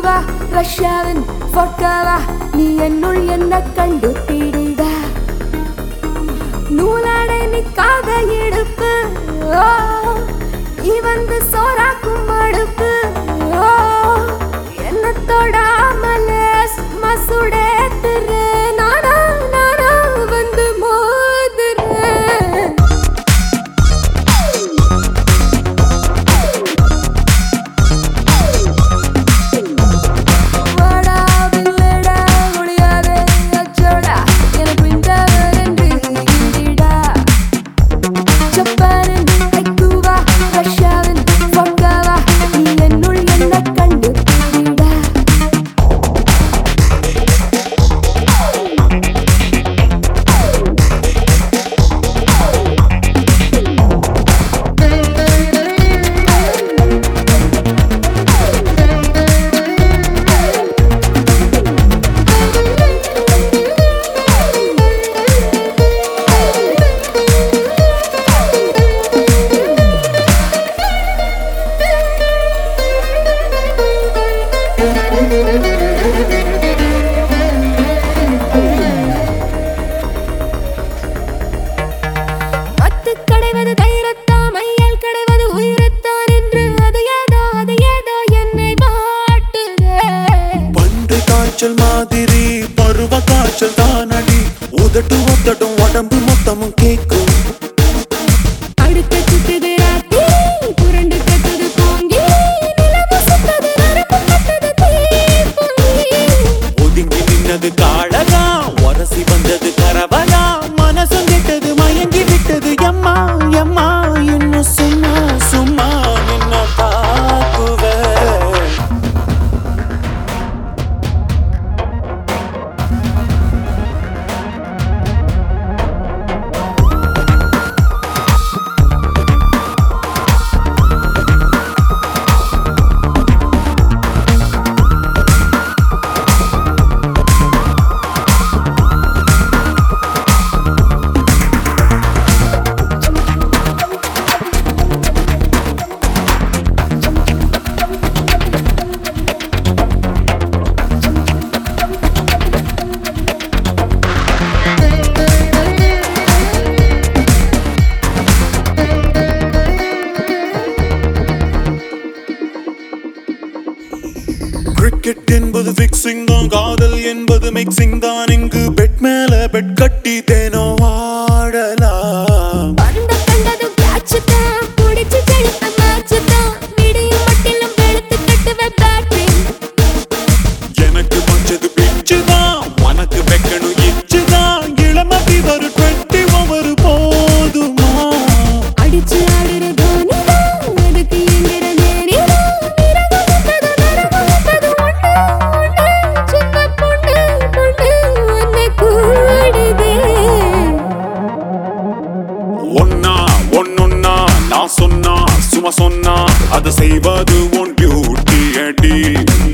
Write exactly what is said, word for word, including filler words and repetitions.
குவா ரஷ்யாவின் vodka-வா நீ என்னுள் என்ன கண்டு தேடிட நூலாடை நிக்காத இடுப்பு நீ வந்து சோறாக்கும் அடுப்பு என்ன தொடாமலே சும்மா சுடேத்துற நானா நானா வந்து மோதுறேன் வாடா வில்லடா முடியாதே அச்சோடா எனக்கு இந்த ரெண்டு இடிடா ஜப்பானின் குவா ரஷ்யாவின் vodka-வா நீ என்னுள் என்ன கண்டு தேடிட மத்து கடைவது தைரத்தான் மையல் கடைவது உயிரத்தான் என்று அது ஏதோ அது ஏதோ என்னை வாட்டுதே பண்டு காய்ச்சல் மாதிரி பருவ காய்ச்சல் தானடி உதட்டு ஒத்தட்டும் உடம்பு மொத்தமும் கேக்கும் அடுத்த சுத்துது ராத்தி புரண்டு கட்டுது போங்கி நிலவு சுத்தது நரம்பு கட்டுது தீப்பொங்கி ஒதுங்கி நின்னது காழகா உரசி வந்தது கரவலா மனசும் கெட்டது மயங்கி விட்டது எம்மா எம்மா இன்னும் சும்மா சும்மா நின்ன தாக்குவே கிரிக்கெட் என்பது ஃபிக்ஸிங் தான் காதல் என்பது மிக்சிங் தான் இங்கு பெட் மேல பெட் கட்டி தேனோ ஆடலாம் பந்த கண்டது கேட்ச் தான் புடிச்சு செலுத்த மேட்ச் தான் விடியும் மட்டிலும் வெளுத்து கட்டுவே பேட்டிங் எனக்கு கொஞ்சது பிச்சு தான் உனக்கு வைக்கணும் இச்சு தான் இளமதி ஒரு டுவெண்ட்டி ஓவர் போதுமா அடிச்சு ஆடுற தோனி தான் அதுக்கு எங்கிற நேரி தான் விரகு விட்டது நரம்பு விட்டது ஒண்ணு ஒண்ணு சின்ன பொண்ணு பொண்ணு உன்னை கூடுதே ஒன்னா ஒன்னொன்னா நான் சொன்னா சும்மா சொன்னா அதை செய்வது உன் டியூட்டி அடி